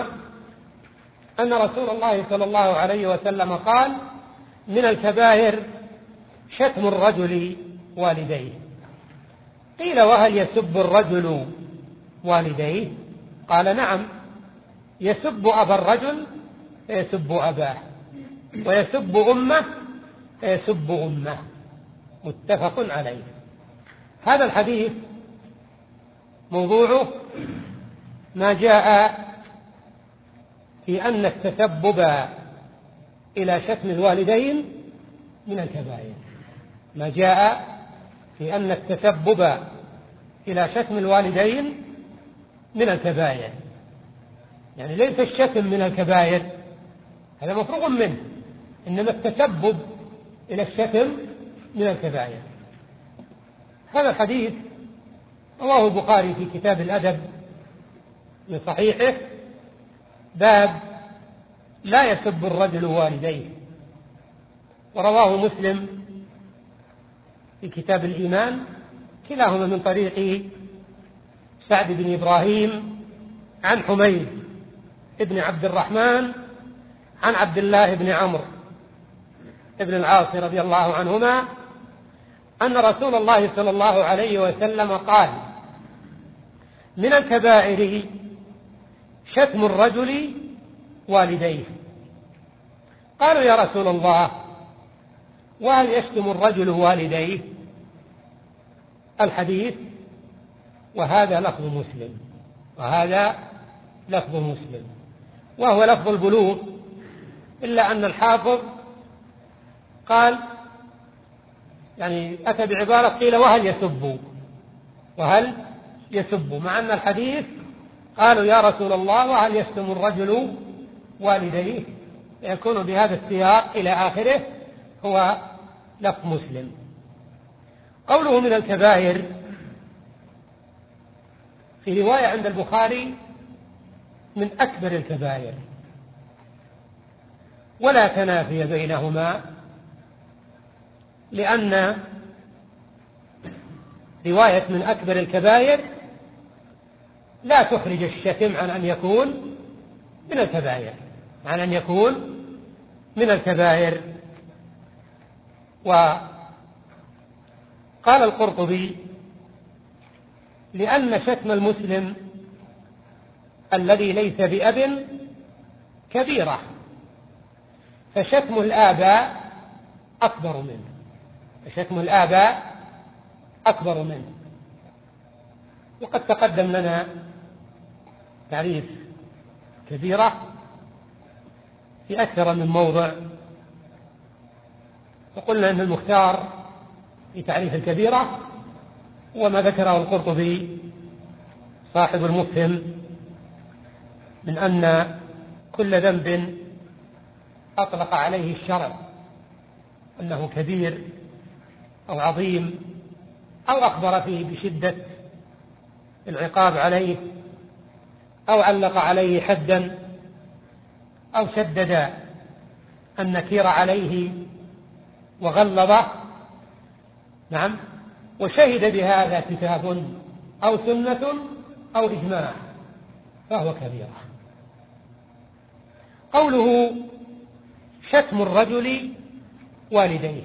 أن رسول الله صلى الله عليه وسلم قال من الكبائر شتم الرجل والديه. قيل وهل يسب الرجل والديه؟ قال نعم، يسب أبا الرجل فيسب أباه، ويسب أمه فيسب أمه، متفق عليه. هذا الحديث موضوعه ما جاء في أن التسبب إلى شتم الوالدين من الكبائر. ما جاء في أن التسبب إلى شتم الوالدين من الكبائر، يعني ليس الشتم من الكبائر، هذا مفروغ منه، إنما التسبب إلى الشتم من الكبائر. هذا الحديث رواه البخاري في كتاب الأدب من صحيحه باب لا يسب الرجل والديه، ورواه مسلم في كتاب الإيمان كلاهما من طريق سعد بن إبراهيم عن حميد ابن عبد الرحمن عن عبد الله بن عمرو ابن العاص رضي الله عنهما أن رسول الله صلى الله عليه وسلم قال من الكبائر شتم الرجل والديه. قالوا يا رسول الله وهل يشتم الرجل والديه؟ الحديث وهذا لفظ مسلم، وهذا لفظ مسلم وهو لفظ البلوغ، إلا أن الحافظ قال يعني أتى بعبارة قيل وهل يسب، وهل يسب، مع أن الحديث قالوا يا رسول الله وهل يشتم الرجل والديه؟ يكون بهذا السياق إلى آخره هو لفظ مسلم. قوله من الكبائر في رواية عند البخاري من أكبر الكبائر، ولا تنافي بينهما، لأن رواية من أكبر الكبائر لا تخرج الشتم عن أن يكون من الكبائر عن أن يكون من الكبائر. وقال القرطبي لأن شتم المسلم الذي ليس بأب كبيرة، فشتم الآباء أكبر منه فشتم الآباء أكبر منه وقد تقدم لنا تعريف كبيرة في أكثر من موضع، وقلنا أن المختار في تعريف الكبيرة وما ذكره القرطبي صاحب المفهم من أن كل ذنب أطلق عليه الشرع أنه كبير أو عظيم أو أخبر فيه بشدة العقاب عليه أو علق عليه حدا أو شدد النكير عليه وغلظه، نعم، وشهد بهذا كتاب أو سنة أو إجماع فهو كبيرة. قوله شتم الرجل والديه،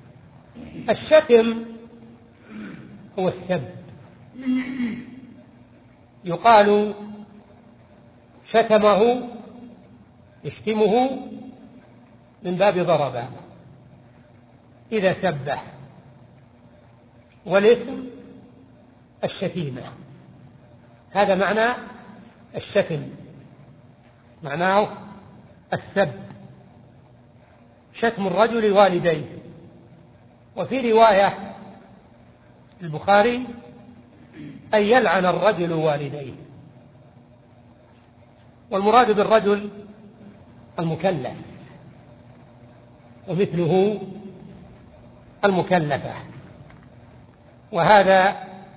الشتم هو السب، يقال شتمه يشتمه من باب ضربه إذا سبه، والاسم الشتيمة، هذا معنى الشتم، معناه السب، شتم الرجل والديه. وفي رواية البخاري أن يلعن الرجل والديه، والمراد بالرجل المكلف ومثله المكلفة، وهذا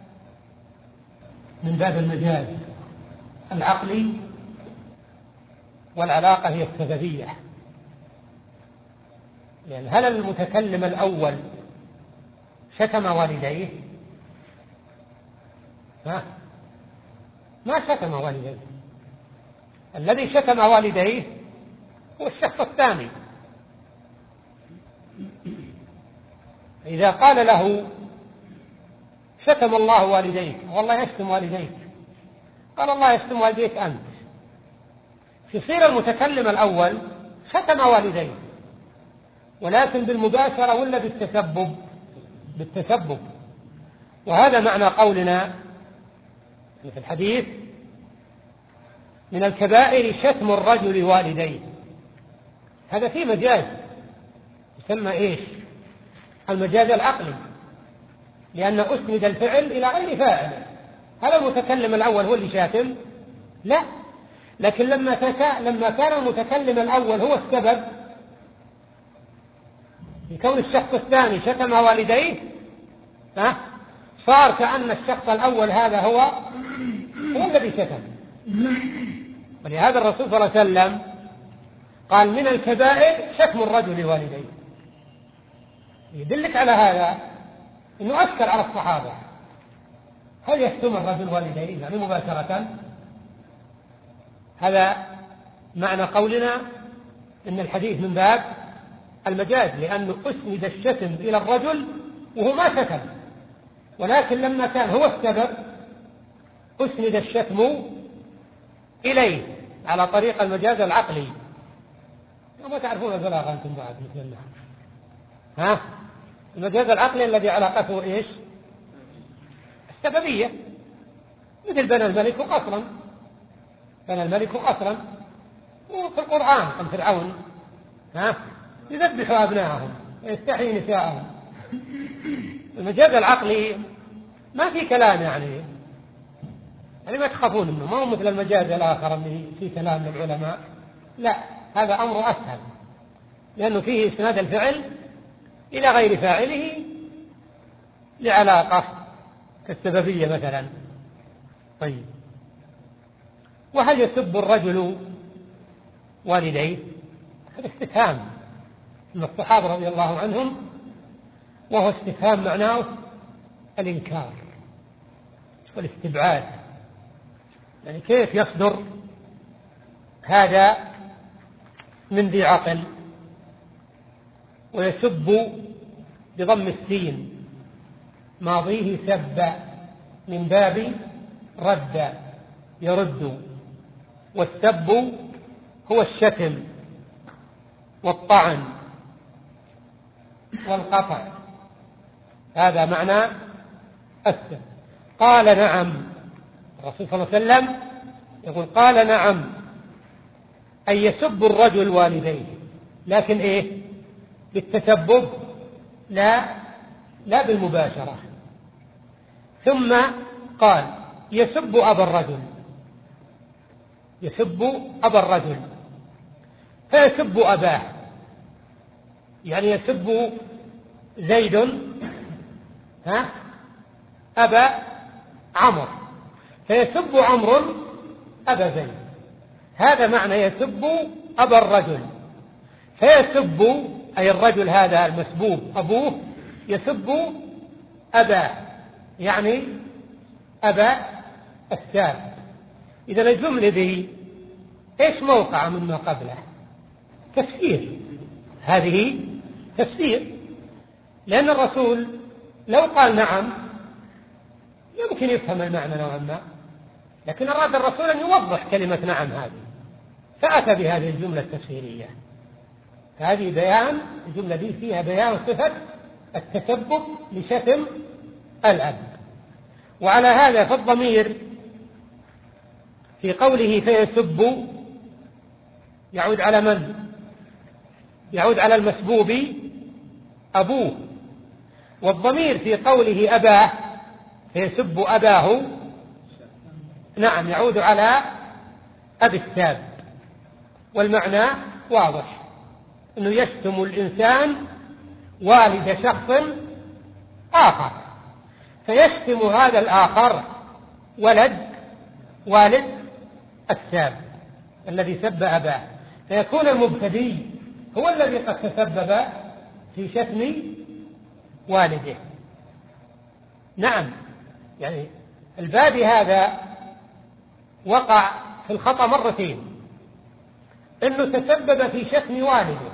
من باب المجاز العقلي، والعلاقة هي السببية، يعني هل المتكلم الأول شتم والديه؟ ها؟ ما شتم والديه، الذي شتم والديه هو الشخص الثاني. إذا قال له شتم الله والديك، والله يشتم والديك، قال الله يشتم والديك أنت، يصير المتكلم الأول شتم والديه، ولكن بالمباشرة ولا بالتسبب؟ بالتسبب. وهذا معنى قولنا في الحديث من الكبائر شتم الرجل والديه، هذا فيه مجاز يسمى إيش؟ المجاز العقلي، لأن أسند الفعل إلى غير فاعل. هل المتكلم الأول هو اللي شاتم؟ لا، لكن لما تكا... لما كان المتكلم الأول هو السبب في كون الشخص الثاني شتم والديه، ها؟ صار كأن الشخص الأول هذا هو هو الذي شتم. ولهذا الرسول صلى الله عليه وسلم قال من الكبائر شتم الرجل والديه، يدلك على هذا إنه أشكل على الصحابة، هل يشتم الرجل والديه يعني مباشرة؟ هذا معنى قولنا إن الحديث من باب المجاز، لأنه أسند الشتم إلى الرجل وهو ما شتم، ولكن لما كان هو السبب أسند الشتم إليه على طريق المجاز العقلي. وما تعرفون البلاغة أنتم بعد مثلنا، ها؟ المجاز العقلي الذي علاقته إيش؟ السببية، مثل بنى الملك قصرا، بنى الملك قصرا، وفي القرآن عن فرعون، ها؟ يذبحوا أبناءهم ويستحيي نساءهم. المجاز العقلي ما في كلام يعني يعني ما تخافون منه، ما هو مثل المجاز الآخر اللي في كلام العلماء، لا، هذا أمر أسهل، لأنه فيه إسناد الفعل إلى غير فاعله لعلاقة كالسببية مثلا. طيب، وهل يسب الرجل والديه؟ هذا استفهام من الصحابة رضي الله عنهم، وهو استفهام معناه الإنكار والاستبعاد. يعني كيف يصدر هذا من ذي عقل ويسب بضم السين ماضيه سب من باب رد يرد، والسب هو الشتم والطعن والقطع، هذا معنى السب. قال نعم، الرسول صلى الله عليه وسلم يقول قال نعم، أي يسب الرجل والديه، لكن إيه؟ بالتسبب، لا لا بالمباشرة. ثم قال يسب أبا الرجل، يسب أبا الرجل، فيسب أباه، يعني يسب زيد ها أبا عمرو، فيسب عمرو أبا زيد، هذا معنى يسب أبا الرجل. فيسب أي الرجل هذا المسبوب أبوه يسب أباه، يعني أبا الساب. إذا الجملة دي إيش موقع مما قبله؟ تفسير، هذه تفسير، لأن الرسول لو قال نعم يمكن يفهم المعنى نوعا ما، لكن أراد الرسول أن يوضح كلمة نعم هذه، فأتى بهذه الجملة التفسيرية. هذه بيان، الجملة دي فيها بيان صفة التسبب لشتم الأب. وعلى هذا فالضمير في قوله فيسب يعود على من؟ يعود على المسبوب أبوه، والضمير في قوله أباه فيسب أباه نعم يعود على أبي الساب. والمعنى واضح، أنه يشتم الإنسان والد شخص آخر، فيشتم هذا الآخر ولد والد الساب الذي سب أباه، فيكون المبتدي هو الذي قد تسبب في شتم والده. نعم، يعني البادي هذا وقع في الخطأ مرتين، أنه تسبب في شتم والده،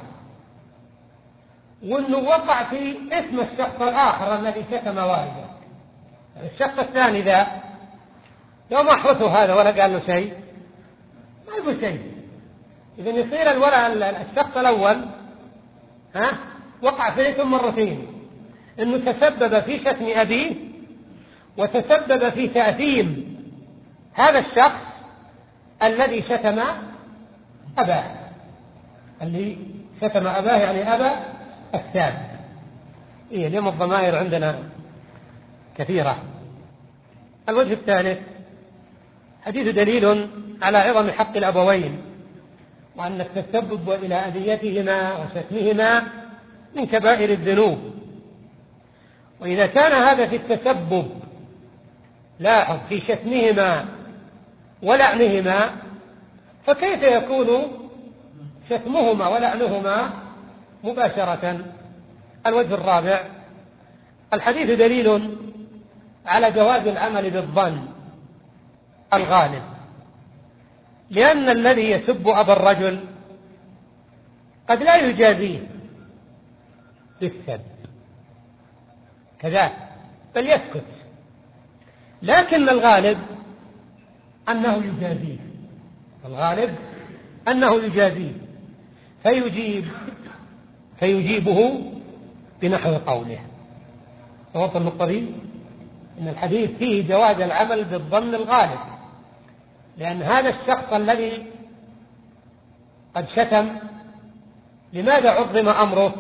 وأنه وقع في اسم الشخص الآخر الذي شتم والده. الشخص الثاني ذا لو ما أحرته هذا ولا قال له شيء ما يقول شيء، إذن يصير الولد الشخص الأول ها وقع في اسم مرتين، أنه تسبب في شتم أبيه وتسبب في تأثيم هذا الشخص الذي شتم أباه، اللي شتم أباه يعني أبا الساب. إيه اليوم الضمائر عندنا كثيرة. الوجه الثالث حديث دليل على عظم حق الأبوين، وأن التسبب إلى أذيتهما وشتمهما من كبائر الذنوب. وإذا كان هذا في التسبب لاحظ في شتمهما ولعنهما، فكيف يكون شتمهما ولعنهما مباشرة؟ الوجه الرابع الحديث دليل على جواز العمل بالظن الغالب، لأن الذي يسب أبا الرجل قد لا يجازيه بالسب كذا بل يسكت، لكن الغالب أنه يجازيه، الغالب أنه يجازيه فيجيب فيجيبه بنحو قوله. ووصل النقطة دي إن الحديث فيه جواز العمل بالظن الغالب، لأن هذا الشخص الذي قد شتم لماذا عظم أمره؟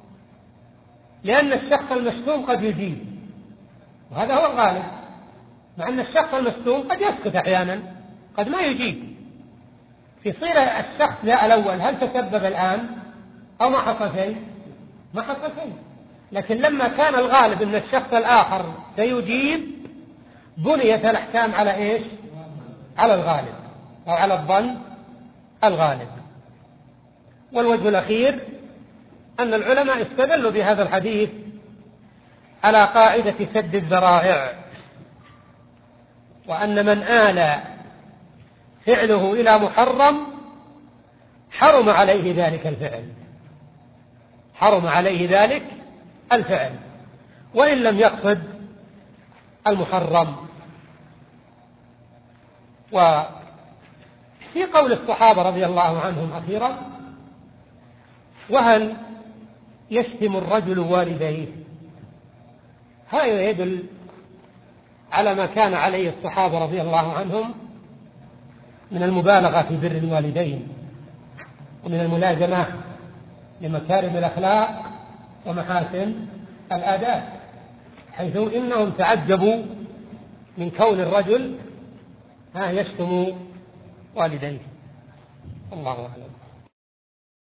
لأن الشخص المشتوم قد يجيب، وهذا هو الغالب، مع أن الشخص المشتوم قد يسكت أحيانا، قد ما يجيب. في صيغة الشخص ذا الأول هل تسبب الآن أو ما حصل شيء؟ ما حصل شيء. لكن لما كان الغالب أن الشخص الآخر سيجيب بنيت الأحكام على إيش؟ على الغالب أو على الظن الغالب. والوجه الأخير أن العلماء استدلوا بهذا الحديث على قاعدة سد الذرائع، وأن من آل فعله إلى محرم حرم عليه ذلك الفعل، حرم عليه ذلك الفعل وإن لم يقصد المحرم. وفي قول الصحابة رضي الله عنهم أخيرا: وهل يشتم الرجل والديه؟ هذا يدل على ما كان عليه الصحابة رضي الله عنهم من المبالغة في بر الوالدين ومن الملازمة لمكارم الأخلاق ومحاسن الآداب، حيث إنهم تعجبوا من كون الرجل ها يشتم والديه. الله أعلم.